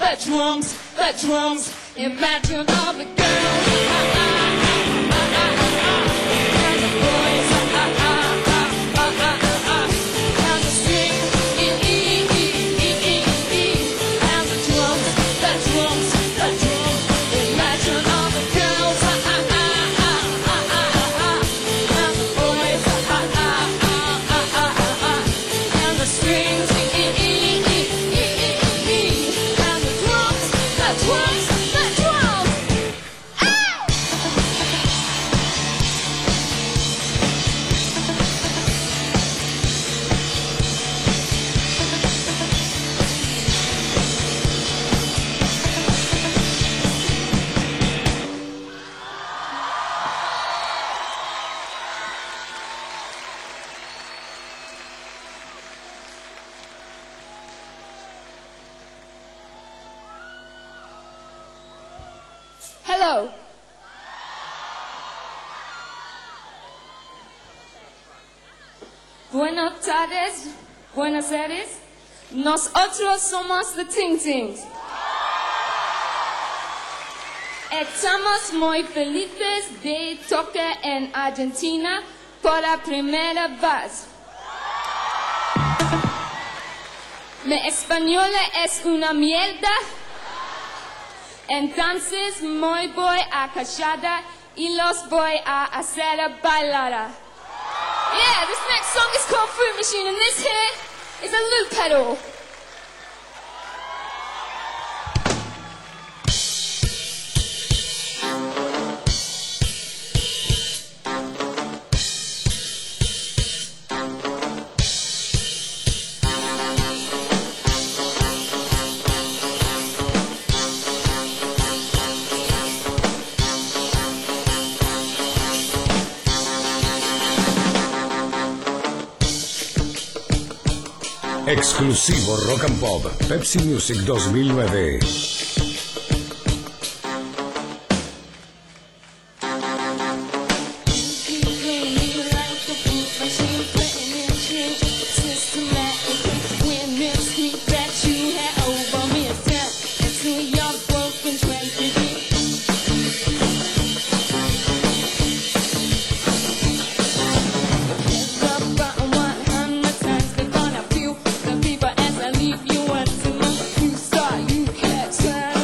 the drums, imagine all the girls, and the boys, and the strings, and the drums, imagine all the girls, and the boys, and the strings, and the drums, the drums. Hello. Buenas tardes, buenas tardes. Nosotros somos the Ting Tings. Estamos muy felices de tocar en Argentina por la primera vez. Mi español es una mierda. Entonces me voy a callar y los voy a hacer bailar. Yeah, this next song is called Fruit Machine, and this here is a loop pedal. Exclusivo Rock and Pop, Pepsi Music 2009. Leave you until you start, you can't turn.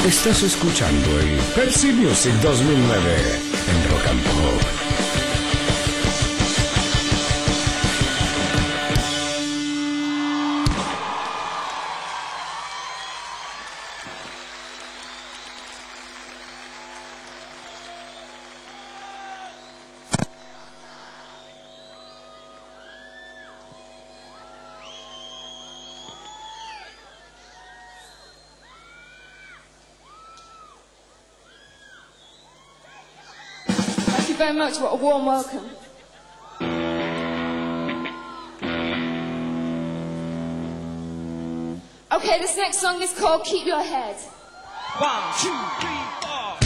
Estás escuchando el Pepsi Music 2009 en Rock and Pop. Thank you very much. What a warm welcome. Okay, this next song is called Keep Your Head. 1, 2, 3, 4.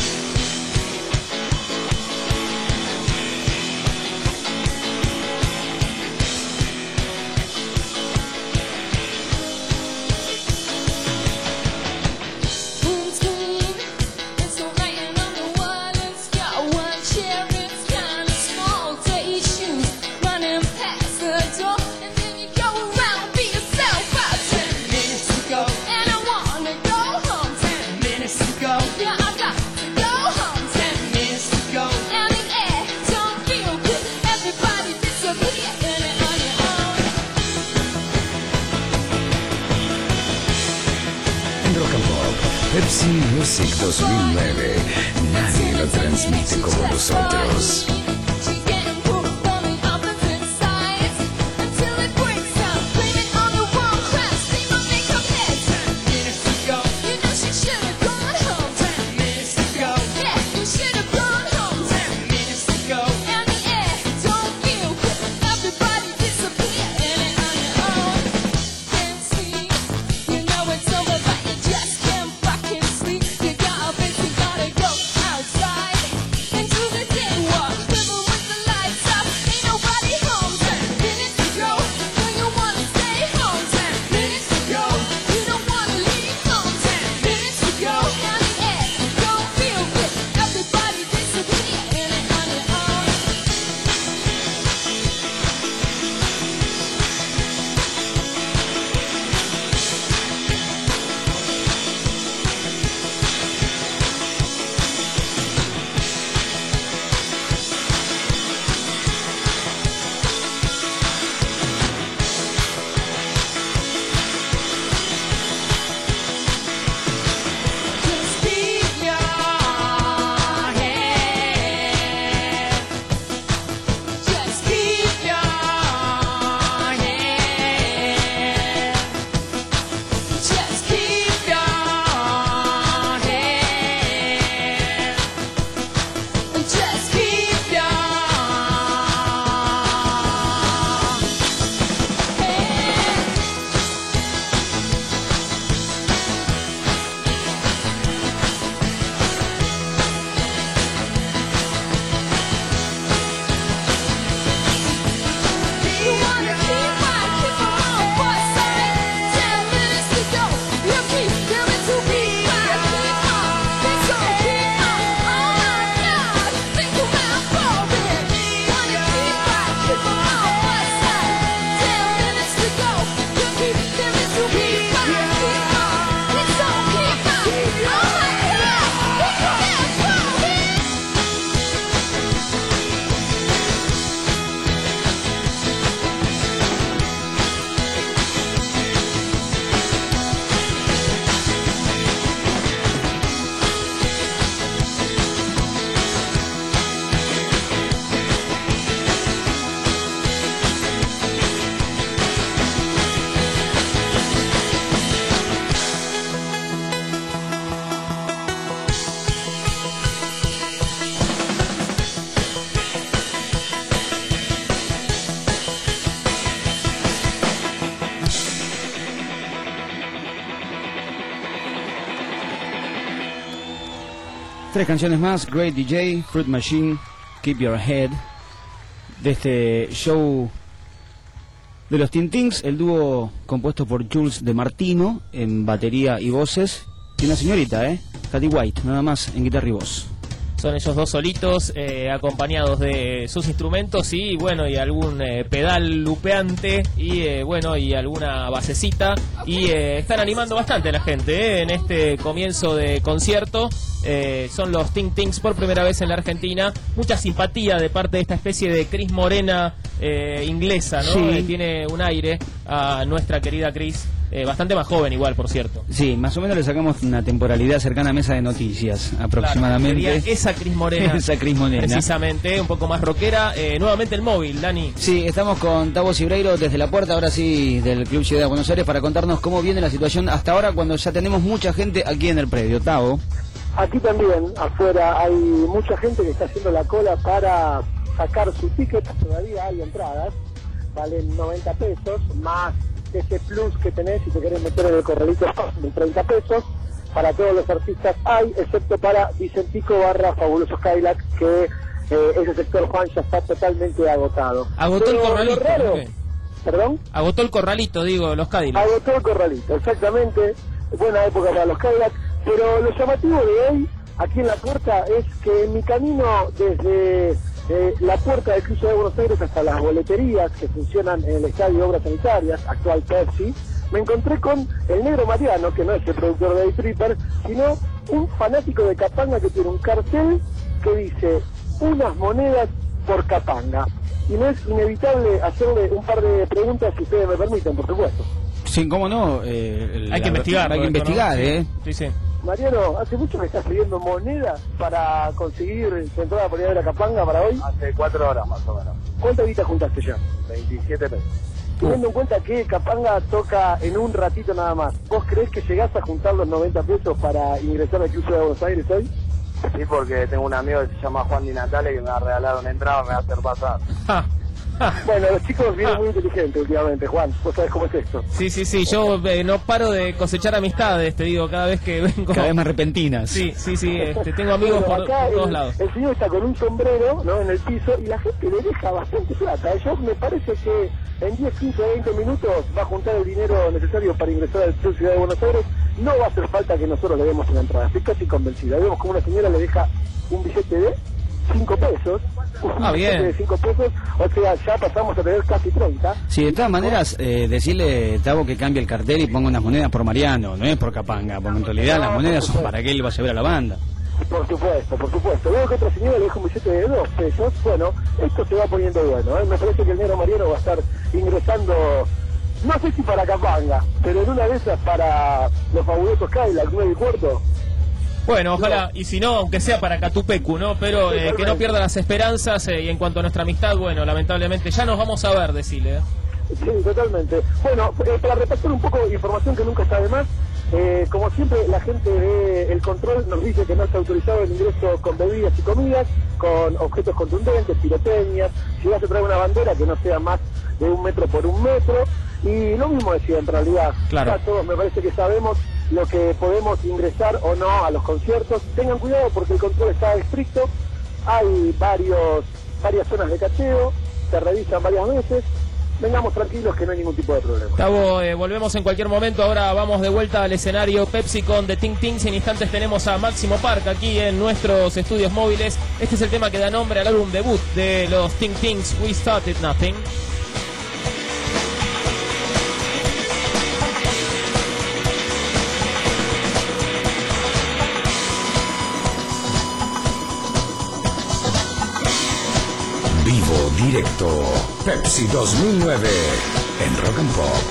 Pepsi Music 2009. Nadie lo transmite como nosotros. Tres canciones más: Great DJ, Fruit Machine, Keep Your Head, de este show de los Teen Tings, el dúo compuesto por Jules de Martino en batería y voces, y una señorita, Katy White, nada más, en guitarra y voz. Son ellos dos solitos, acompañados de sus instrumentos y bueno, y algún pedal lupeante y bueno, y alguna basecita, y están animando bastante a la gente en este comienzo de concierto. Son los Ting Tings por primera vez en la Argentina. Mucha simpatía de parte de esta especie de Cris Morena inglesa, ¿no? Sí. Tiene un aire a nuestra querida Cris. Bastante más joven igual, por cierto. Sí, más o menos le sacamos una temporalidad cercana a Mesa de Noticias, aproximadamente. Claro, sería esa Cris Morena. Esa Cris Morena. Precisamente, un poco más rockera. Nuevamente el móvil, Dani. Sí, estamos con Tavo Cibreiro desde la puerta, ahora sí, del Club Ciudad de Buenos Aires, para contarnos cómo viene la situación hasta ahora, cuando ya tenemos mucha gente aquí en el predio. Tavo. Aquí también, afuera, hay mucha gente que está haciendo la cola para sacar su ticket. Todavía hay entradas, valen 90 pesos, más ese plus que tenés si te querés meter en el corralito de 30 pesos. Para todos los artistas hay, excepto para Vicentico / Fabuloso Cadillac, que ese sector, Juan, ya está totalmente agotado. Agotó Pero el corralito, lo raro, ¿no? ¿Perdón? Agotó el corralito, digo, los Cadillacs. Agotó el corralito, exactamente. Buena época para los Cadillac. Pero lo llamativo de hoy, aquí en la puerta, es que en mi camino desde la puerta del Club de Buenos Aires hasta las boleterías que funcionan en el Estadio Obras Sanitarias, actual Pepsi, me encontré con el Negro Mariano, que no es el productor de Tripper, sino un fanático de Capanga que tiene un cartel que dice unas monedas por Capanga. Y no es inevitable hacerle un par de preguntas, si ustedes me permiten, por supuesto. Sí, cómo no. Hay que investigar. Hay que investigar, ¿no? ¿eh? Sí, sí. Mariano, ¿hace mucho que estás pidiendo monedas para conseguir tu entrada para ir a ver a Capanga para hoy? Hace 4 horas más o menos. ¿Cuánta guita juntaste ya? 27 pesos. Teniendo en cuenta que Capanga toca en un ratito nada más, ¿vos creés que llegás a juntar los 90 pesos para ingresar al Club de Buenos Aires hoy? Sí, porque tengo un amigo que se llama Juan Di Natale que me va a regalar una entrada, me va a hacer pasar. Ja. Bueno, los chicos vienen muy inteligentes últimamente, Juan. Vos sabés cómo es esto. Sí, yo no paro de cosechar amistades, te digo, cada vez que vengo. Cada vez más repentinas. Sí, tengo amigos Bueno, por acá todos lados. El señor está con un sombrero, ¿no?, en el piso, y la gente le deja bastante plata. Yo me parece que en 10, 15, 20 minutos va a juntar el dinero necesario para ingresar al Club Ciudad de Buenos Aires. No va a hacer falta que nosotros le demos una entrada, estoy casi convencida. Vemos como una señora le deja un billete de 5 pesos. Un billete bien. de 5 pesos, o sea, ya pasamos a tener casi 30. Sí, de todas maneras, decirle, Tavo, que cambie el cartel y ponga unas monedas por Mariano, no es por Capanga, porque en realidad las monedas son para que él vaya a ver a la banda. Por supuesto, por supuesto. Luego que otra señora le deja un billete de 2 pesos, bueno, esto se va poniendo bueno, ¿eh? Me parece que el Negro Mariano va a estar ingresando, no sé si para Capanga, pero en una de esas para los fabulosos Cadillac, 9 y cuarto. Bueno, ojalá, y si no, aunque sea para Catupecu, ¿no? Pero que no pierda las esperanzas, y en cuanto a nuestra amistad, bueno, lamentablemente ya nos vamos a ver, decile. Sí, totalmente. Bueno, para repasar un poco de información que nunca está de más, como siempre la gente del control nos dice que no está autorizado el ingreso con bebidas y comidas, con objetos contundentes, pirotecnias, si vas a traer una bandera que no sea más de 1 metro por 1 metro, y lo mismo decía en realidad. Claro. Ya todos me parece que sabemos lo que podemos ingresar o no a los conciertos. Tengan cuidado porque el control está estricto, hay varias zonas de cacheo, se revisan varias veces. Vengamos tranquilos que no hay ningún tipo de problema. Gustavo, volvemos en cualquier momento. Ahora vamos de vuelta al escenario Pepsi con The Ting Tings. En instantes tenemos a Máximo Park aquí en nuestros estudios móviles. Este es el tema que da nombre al álbum debut de los Ting Tings, We Started Nothing. Vivo, directo, Pepsi 2009, en Rock and Pop.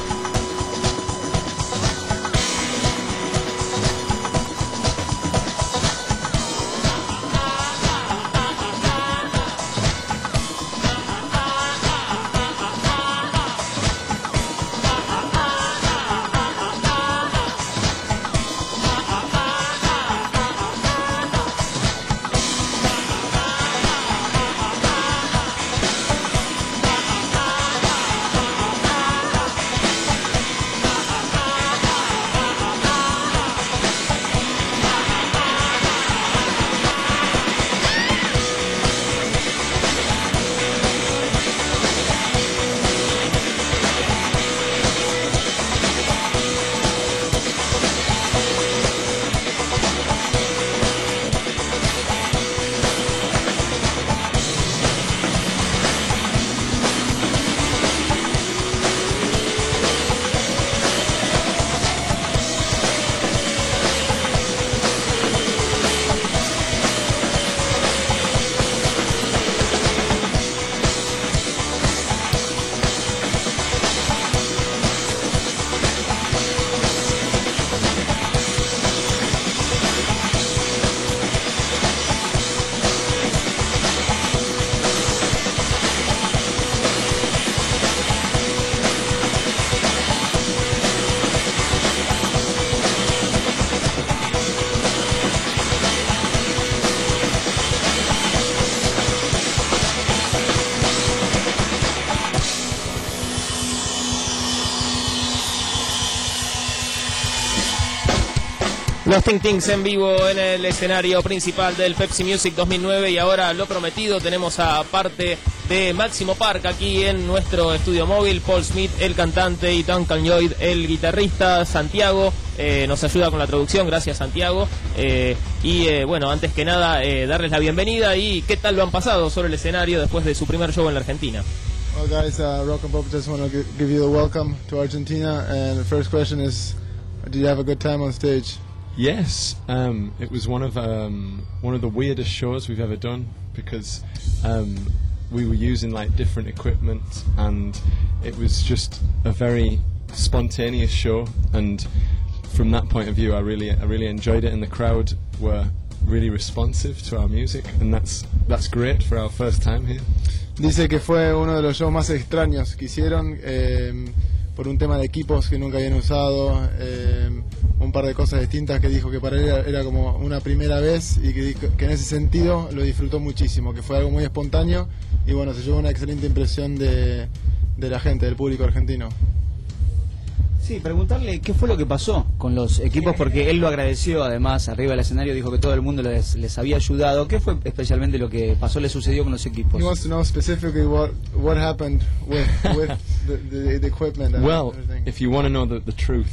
Los Ting Tings en vivo en el escenario principal del Pepsi Music 2009 y ahora lo prometido, tenemos a parte de Máximo Park aquí en nuestro estudio móvil, Paul Smith, el cantante, y Duncan Lloyd, el guitarrista. Santiago nos ayuda con la traducción, gracias Santiago. Bueno, antes que nada, darles la bienvenida y qué tal lo han pasado sobre el escenario después de su primer show en la Argentina. Well, guys, Rock and Pop just want to give you the welcome to Argentina, and the first question is, did you have a good time on stage? Yes, it was one of the weirdest shows we've ever done because we were using like different equipment, and it was just a very spontaneous show. And from that point of view, I really enjoyed it, and the crowd were really responsive to our music, and that's great for our first time here. Dice que fue uno de los shows más extraños que hicieron por un tema de equipos que nunca habían usado, un par de cosas distintas que dijo que para él era como una primera vez y que en ese sentido lo disfrutó muchísimo, que fue algo muy espontáneo y bueno, se llevó una excelente impresión de la gente, del público argentino. Sí, preguntarle qué fue lo que pasó con los equipos, porque él lo agradeció además arriba del escenario, dijo que todo el mundo les había ayudado. ¿Qué fue especialmente lo que pasó, le sucedió con los equipos? He wants to know specifically what happened with the equipment. Well, if you want to know the truth,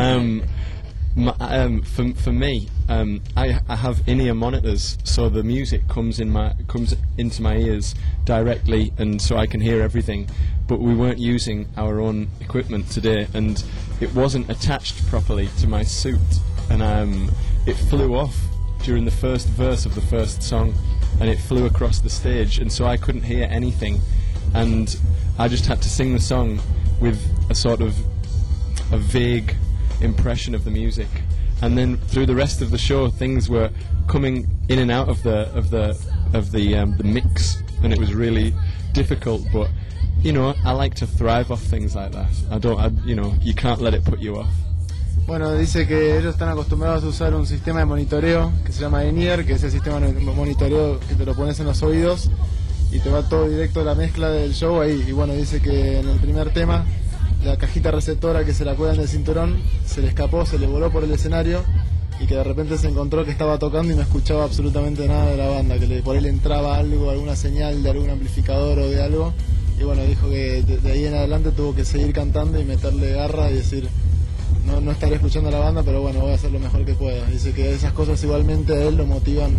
for me, I have in-ear monitors, so the music comes into my ears directly, and so I can hear everything. But we weren't using our own equipment today, and it wasn't attached properly to my suit, and it flew off during the first verse of the first song, and it flew across the stage, and so I couldn't hear anything, and I just had to sing the song with a sort of a vague impression of the music. And then through the rest of the show, things were coming in and out of the mix, and it was really difficult. But you know, I like to thrive off things like that. You can't let it put you off. Bueno, dice que ellos están acostumbrados a usar un sistema de monitoreo que se llama in-ear, que es el sistema de monitoreo que te lo pones en los oídos y te va todo directo a la mezcla del show ahí. Y bueno, dice que en el primer tema la cajita receptora que se la cuelgan del cinturón se le escapó, se le voló por el escenario y que de repente se encontró que estaba tocando y no escuchaba absolutamente nada de la banda, que por él entraba algo, alguna señal de algún amplificador o de algo, y bueno, dijo que de ahí en adelante tuvo que seguir cantando y meterle garra y decir, no estaré escuchando a la banda, pero bueno, voy a hacer lo mejor que pueda. Dice que esas cosas igualmente a él lo motivan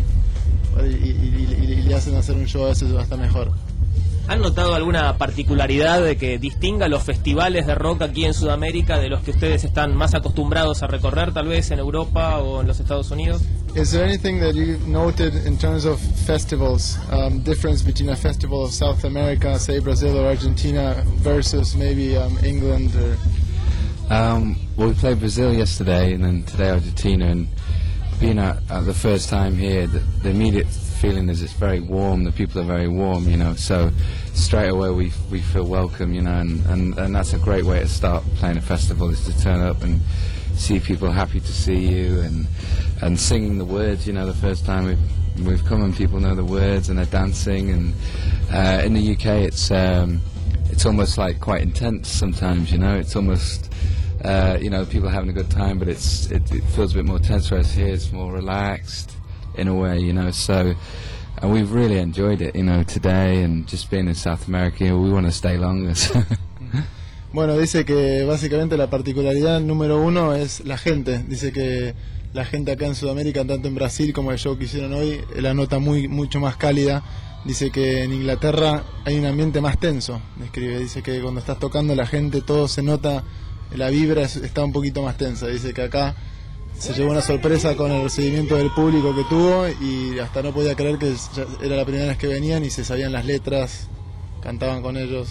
y le hacen hacer un show a veces hasta mejor. ¿Han notado alguna particularidad que distinga los festivales de rock aquí en Sudamérica de los que ustedes están más acostumbrados a recorrer, tal vez en Europa o en los Estados Unidos? Is there anything that you noted in terms of festivals, difference between a festival of South America, say Brazil or Argentina, versus maybe England? Well, we played Brazil yesterday and then today Argentina, and being at the first time here, the immediate feeling is it's very warm, the people are very warm, you know, so straight away we feel welcome, you know, and that's a great way to start playing a festival, is to turn up and see people happy to see you and singing the words, you know. The first time we've come and people know the words and they're dancing, and in the UK it's almost like quite intense sometimes, you know. It's almost you know, people are having a good time, but it feels a bit more tense, whereas here it's more relaxed in a way, you know. So and we've really enjoyed it, you know, today, and just being in South America, we want to stay longer. Bueno, dice que básicamente la particularidad número uno es la gente. Dice que la gente acá en Sudamérica, tanto en Brasil como el show que hicieron hoy, la nota mucho más cálida. Dice que en Inglaterra hay un ambiente más tenso, describe. Dice que cuando estás tocando la gente, todo se nota, la vibra está un poquito más tensa. Dice que acá se llevó una sorpresa con el recibimiento del público que tuvo y hasta no podía creer que era la primera vez que venían y se sabían las letras, cantaban con ellos.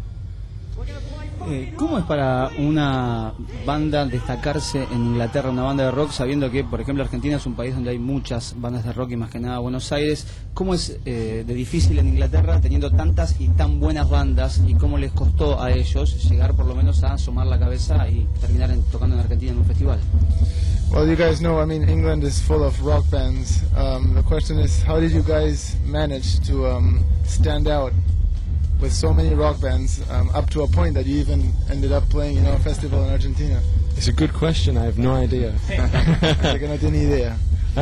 ¿Cómo es para una banda destacarse en Inglaterra, una banda de rock, sabiendo que, por ejemplo, Argentina es un país donde hay muchas bandas de rock y más que nada Buenos Aires? ¿Cómo es de difícil en Inglaterra teniendo tantas y tan buenas bandas, y cómo les costó a ellos llegar por lo menos a asomar la cabeza y terminar tocando en Argentina en un festival? Well, you guys know, I mean, England is full of rock bands. The question is, how did you guys manage to stand out with so many rock bands, up to a point that you even ended up playing, you know, a festival in Argentina? It's a good question. I have no idea. Dice que no tiene idea.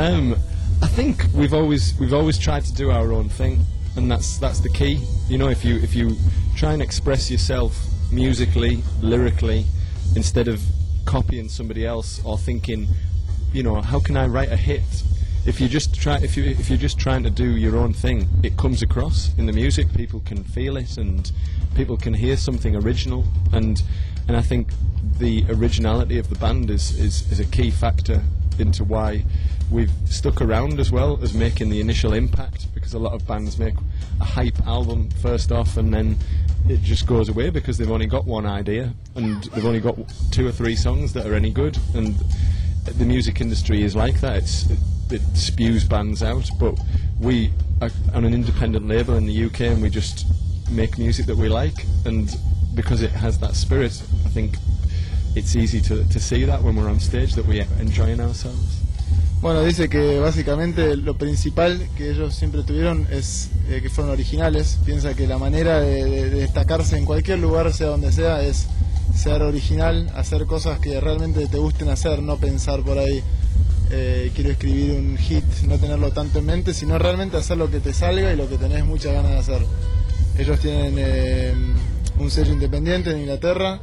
I think we've always tried to do our own thing, and that's the key. You know, if you try and express yourself musically, lyrically, instead of copying somebody else or thinking, you know, how can I write a hit? If you're just trying to do your own thing, it comes across in the music. People can feel it, and people can hear something original. And I think the originality of the band is a key factor into why we've stuck around as well as making the initial impact, because a lot of bands make a hype album first off and then it just goes away because they've only got one idea and they've only got 2 or 3 songs that are any good, and the music industry is like that. It spews bands out, but we are on an independent label in the UK and we just make music that we like, and because it has that spirit, I think it's easy to see that when we're on stage, that we're enjoying ourselves. Bueno, dice que básicamente lo principal que ellos siempre tuvieron es que fueron originales. Piensa que la manera de destacarse en cualquier lugar, sea donde sea, es ser original, hacer cosas que realmente te gusten hacer, no pensar por ahí, quiero escribir un hit, no tenerlo tanto en mente, sino realmente hacer lo que te salga y lo que tenés muchas ganas de hacer. Ellos tienen un sello independiente en Inglaterra.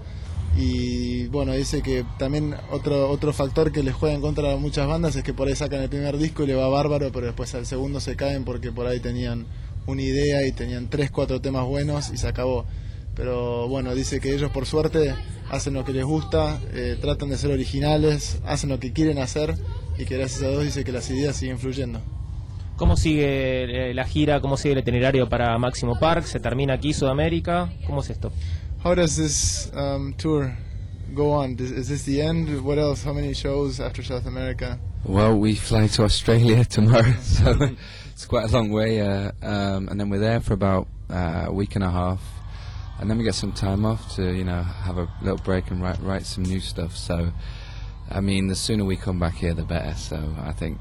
Y bueno, dice que también otro factor que les juega en contra a muchas bandas es que por ahí sacan el primer disco y le va bárbaro, pero después al segundo se caen porque por ahí tenían una idea y tenían 3-4 temas buenos y se acabó. Pero bueno, dice que ellos por suerte hacen lo que les gusta, tratan de ser originales, hacen lo que quieren hacer, y que gracias a Dios dice que las ideas siguen fluyendo. ¿Cómo sigue la gira? ¿Cómo sigue el itinerario para Máximo Park? ¿Se termina aquí Sudamérica? ¿Cómo es esto? How does this tour go on? Is this the end? What else? How many shows after South America? Well, we fly to Australia tomorrow, so it's quite a long way, and then we're there for about a week and a half, and then we get some time off to, you know, have a little break and write some new stuff. So, I mean, the sooner we come back here, the better. So, I think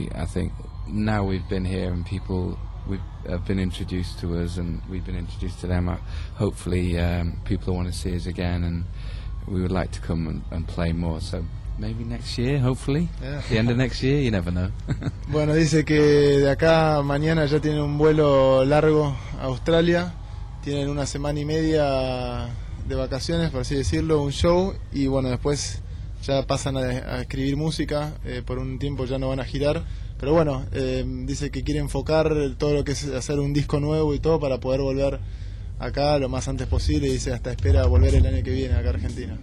now we've been here and people have been introduced to us and we've been introduced to them. Hopefully, people want to see us again, and we would like to come and play more. So maybe next year, hopefully, the end of next year, you never know. Bueno, dice que de acá mañana ya tienen un vuelo largo a Australia, tienen una semana y media de vacaciones, por así decirlo, un show, y bueno, después ya pasan a escribir música, por un tiempo ya no van a girar. Pero bueno, dice que quiere enfocar todo lo que es hacer un disco nuevo y todo para poder volver acá lo más antes posible, y dice hasta espera volver el año que viene acá a Argentina.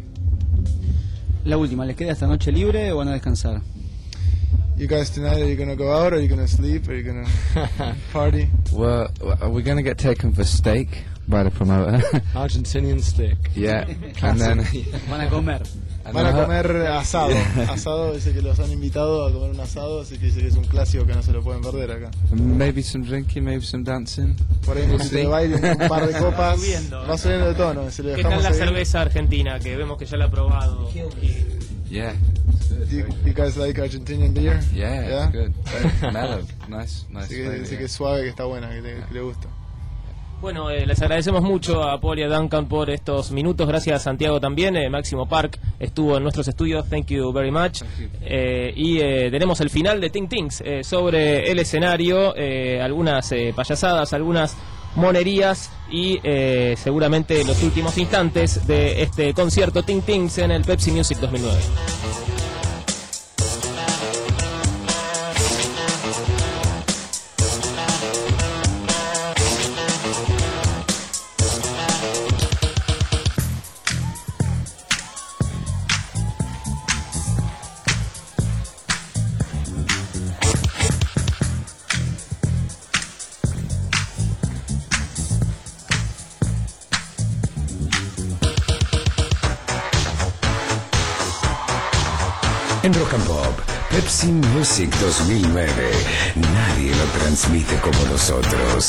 La última, ¿les queda esta noche libre o van a descansar? You guys tonight, are you going to go out, or are you going to sleep, or are you going to party? Well, we're going to get taken for steak by the promoter. Argentinian steak. Yeah, and then Van a comer. Van a comer asado. Asado, dice que los han invitado a comer un asado, así que dice que es un clásico que no se lo pueden perder acá. maybe some drinking, maybe some dancing. Por ahí un poquito de baile, un par de copas. Va subiendo de tono. Se le ¿Qué tal dejamos la seguir. cerveza argentina, que vemos que ya la ha probado? Yeah. You guys like Argentinian beer? Yeah, it's good. Very mellow. Nice Así que flavor, dice yeah. que es suave, que está buena, que le gusta. Bueno, les agradecemos mucho a Paul y a Duncan por estos minutos. Gracias a Santiago también. Máximo Park estuvo en nuestros estudios. Thank you very much. Y tenemos el final de Ting Tings sobre el escenario. Algunas payasadas, algunas monerías y seguramente los últimos instantes de este concierto Ting Tings en el Pepsi Music 2009. En Rock and Pop, Pepsi Music 2009, nadie lo transmite como nosotros.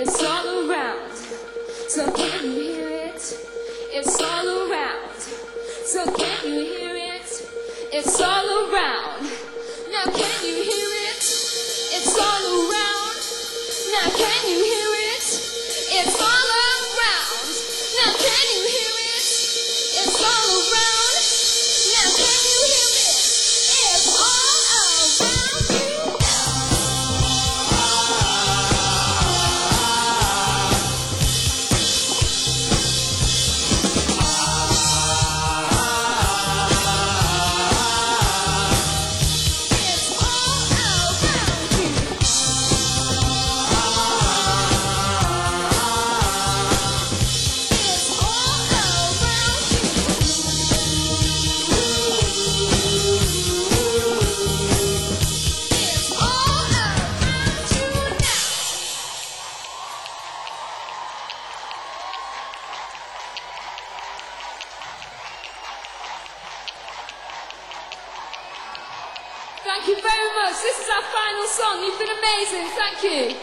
It's all around. So can you hear it? It's all around. So can you hear it? It's all around. Now can you hear it? It's all around. Now can you hear it? It's all around. Now can you hear it? It's all around. Now can you hear it? It's all around you. Thank you very much. This is our final song. You've been amazing. Thank you.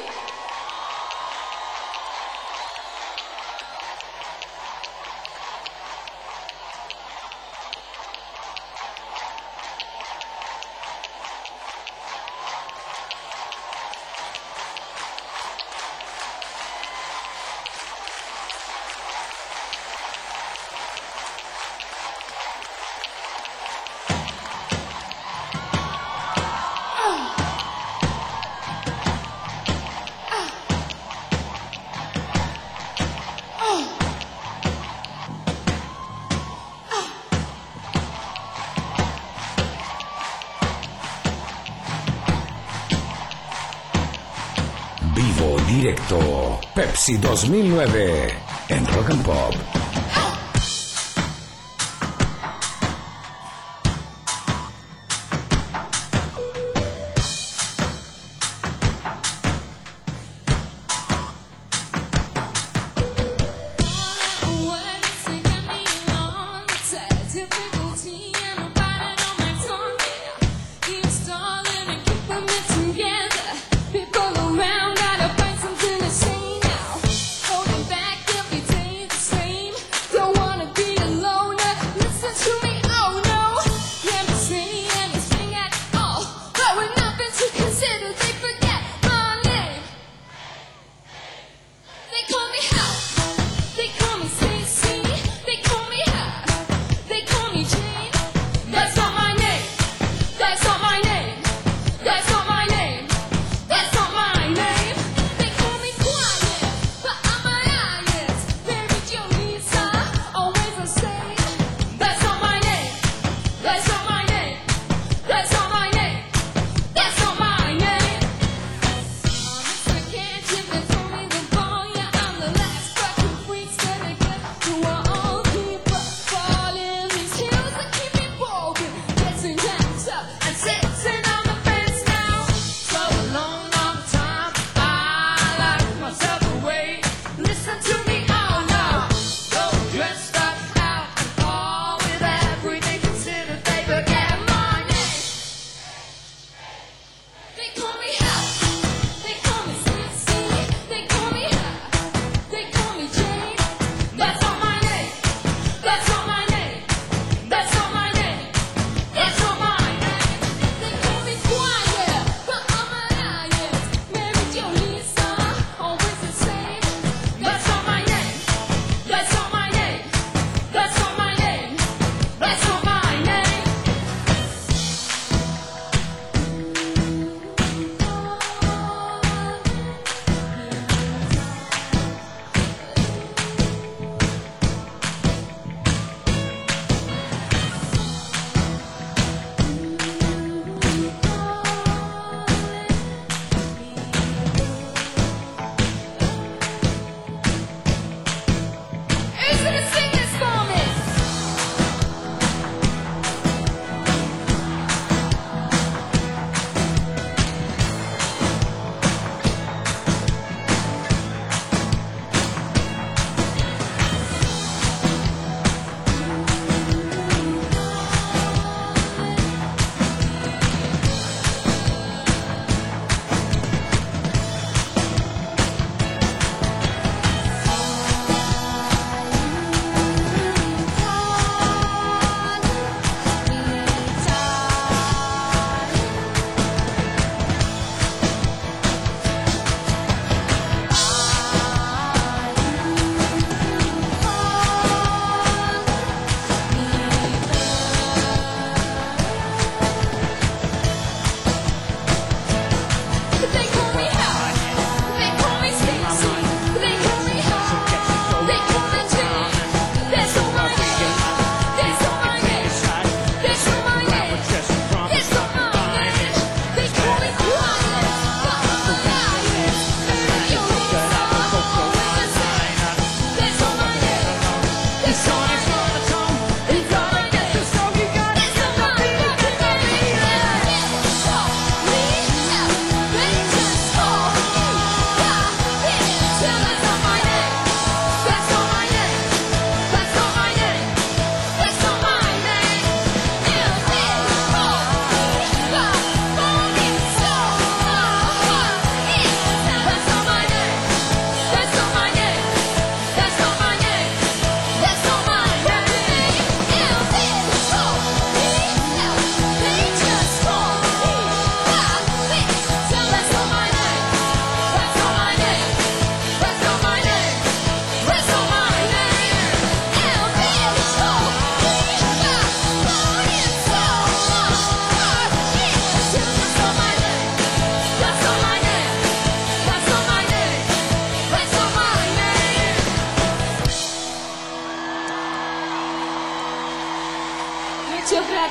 Vivo, directo, Pepsi 2009 en Rock and Pop. Don't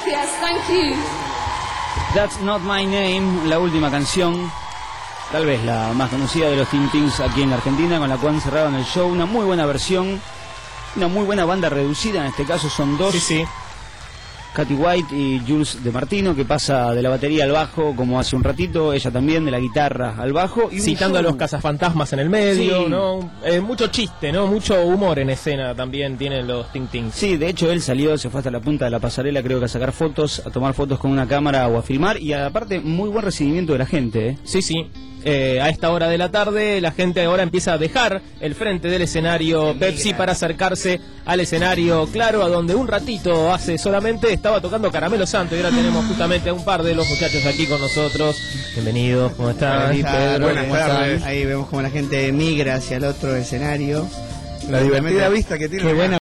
Gracias, thank you. That's Not My Name, la última canción, tal vez la más conocida de los Teen Tings aquí en la Argentina, con la cual cerraron el show. Una muy buena versión, una muy buena banda reducida, en este caso son dos. Sí, sí. Katy White y Jules de Martino, que pasa de la batería al bajo como hace un ratito, ella también de la guitarra al bajo. Y citando a los cazafantasmas en el medio, sí, ¿no? Mucho chiste, ¿no? Mucho humor en escena también tienen los Teen Tings. Sí, de hecho él salió, se fue hasta la punta de la pasarela, creo que a sacar fotos, a tomar fotos con una cámara o a filmar, y aparte muy buen recibimiento de la gente, ¿eh? Sí, sí. A esta hora de la tarde la gente ahora empieza a dejar el frente del escenario Pepsi para acercarse al escenario Claro, a donde un ratito hace solamente estaba tocando Caramelo Santo, y ahora tenemos justamente a un par de los muchachos aquí con nosotros. Bienvenidos, ¿cómo están? Pedro, buenas tardes. Ahí vemos como la gente migra hacia el otro escenario. La divertida vista que tiene. Qué buena